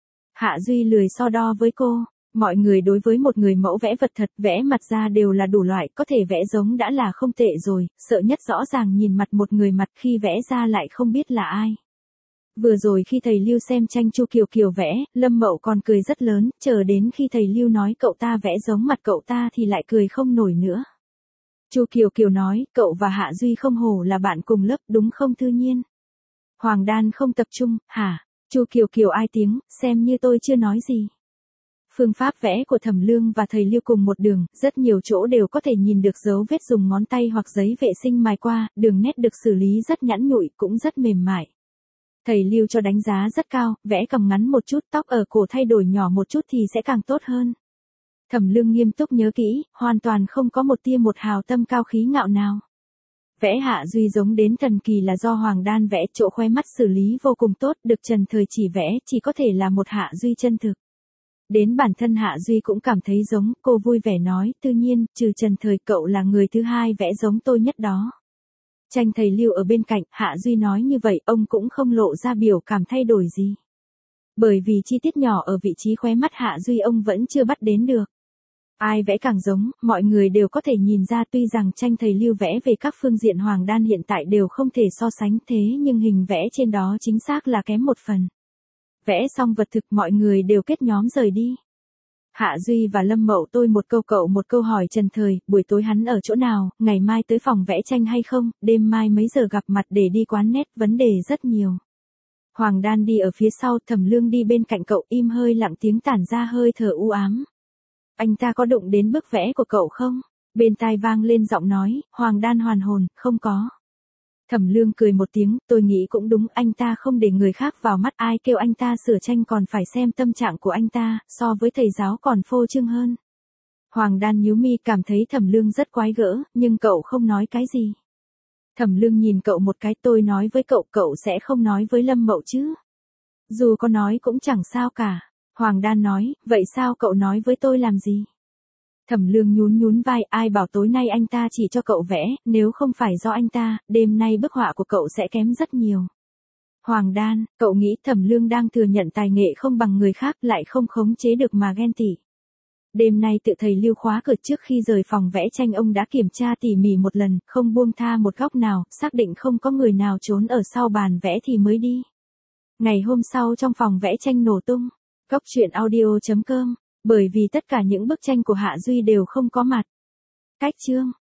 Speaker 1: Hạ Duy lười so đo với cô. Mọi người đối với một người mẫu vẽ vật thật, vẽ mặt ra đều là đủ loại, có thể vẽ giống đã là không tệ rồi, sợ nhất rõ ràng nhìn mặt một người mặt khi vẽ ra lại không biết là ai. Vừa rồi khi thầy Lưu xem tranh Chu Kiều Kiều vẽ, Lâm Mậu còn cười rất lớn, chờ đến khi thầy Lưu nói cậu ta vẽ giống mặt cậu ta thì lại cười không nổi nữa. Chu Kiều Kiều nói, cậu và Hạ Duy không hổ là bạn cùng lớp, đúng không Thư Nhiên? Hoàng Đan không tập trung, hả? Chu Kiều Kiều ai tiếng, xem như tôi chưa nói gì. Phương pháp vẽ của Thẩm Lương và thầy Lưu cùng một đường, rất nhiều chỗ đều có thể nhìn được dấu vết dùng ngón tay hoặc giấy vệ sinh mài qua, đường nét được xử lý rất nhẵn nhụi, cũng rất mềm mại. Thầy Lưu cho đánh giá rất cao, vẽ cằm ngắn một chút, tóc ở cổ thay đổi nhỏ một chút thì sẽ càng tốt hơn. Thẩm Lương nghiêm túc nhớ kỹ, hoàn toàn không có một tia một hào tâm cao khí ngạo nào. Vẽ Hạ Duy giống đến thần kỳ là do Hoàng Đan vẽ, chỗ khoe mắt xử lý vô cùng tốt, được Trần Thời chỉ vẽ, chỉ có thể là một Hạ Duy chân thực. Đến bản thân Hạ Duy cũng cảm thấy giống, cô vui vẻ nói, tự nhiên, trừ Trần Thời cậu là người thứ hai vẽ giống tôi nhất đó. Tranh thầy Lưu ở bên cạnh, Hạ Duy nói như vậy, ông cũng không lộ ra biểu cảm thay đổi gì. Bởi vì chi tiết nhỏ ở vị trí khóe mắt Hạ Duy ông vẫn chưa bắt đến được. Ai vẽ càng giống, mọi người đều có thể nhìn ra, tuy rằng tranh thầy Lưu vẽ về các phương diện Hoàng Đan hiện tại đều không thể so sánh, thế nhưng hình vẽ trên đó chính xác là kém một phần. Vẽ xong vật thực mọi người đều kết nhóm rời đi. Hạ Duy và Lâm Mậu tôi một câu cậu một câu hỏi Trần Thời, buổi tối hắn ở chỗ nào, ngày mai tới phòng vẽ tranh hay không, đêm mai mấy giờ gặp mặt để đi quán nét, vấn đề rất nhiều. Hoàng Đan đi ở phía sau, Thẩm Lương đi bên cạnh cậu, im hơi lặng tiếng tản ra hơi thở u ám. Anh ta có đụng đến bức vẽ của cậu không? Bên tai vang lên giọng nói, Hoàng Đan hoàn hồn, không có. Thẩm Lương cười một tiếng, tôi nghĩ cũng đúng, anh ta không để người khác vào mắt, ai kêu anh ta sửa tranh còn phải xem tâm trạng của anh ta, so với thầy giáo còn phô trương hơn. Hoàng Đan nhíu mi cảm thấy Thẩm Lương rất quái gỡ, nhưng cậu không nói cái gì. Thẩm Lương nhìn cậu một cái, tôi nói với cậu, cậu sẽ không nói với Lâm Mậu chứ? Dù có nói cũng chẳng sao cả. Hoàng Đan nói, vậy sao cậu nói với tôi làm gì? Thẩm Lương nhún nhún vai, ai bảo tối nay anh ta chỉ cho cậu vẽ, nếu không phải do anh ta, đêm nay bức họa của cậu sẽ kém rất nhiều. Hoàng Đan, cậu nghĩ Thẩm Lương đang thừa nhận tài nghệ không bằng người khác, lại không khống chế được mà ghen tị. Đêm nay tự thầy Lưu khóa cửa, trước khi rời phòng vẽ tranh ông đã kiểm tra tỉ mỉ một lần, không buông tha một góc nào, xác định không có người nào trốn ở sau bàn vẽ thì mới đi. Ngày hôm sau trong phòng vẽ tranh nổ tung. Góc truyện audio.com, bởi vì tất cả những bức tranh của Hạ Duy đều không có mặt. Cách chương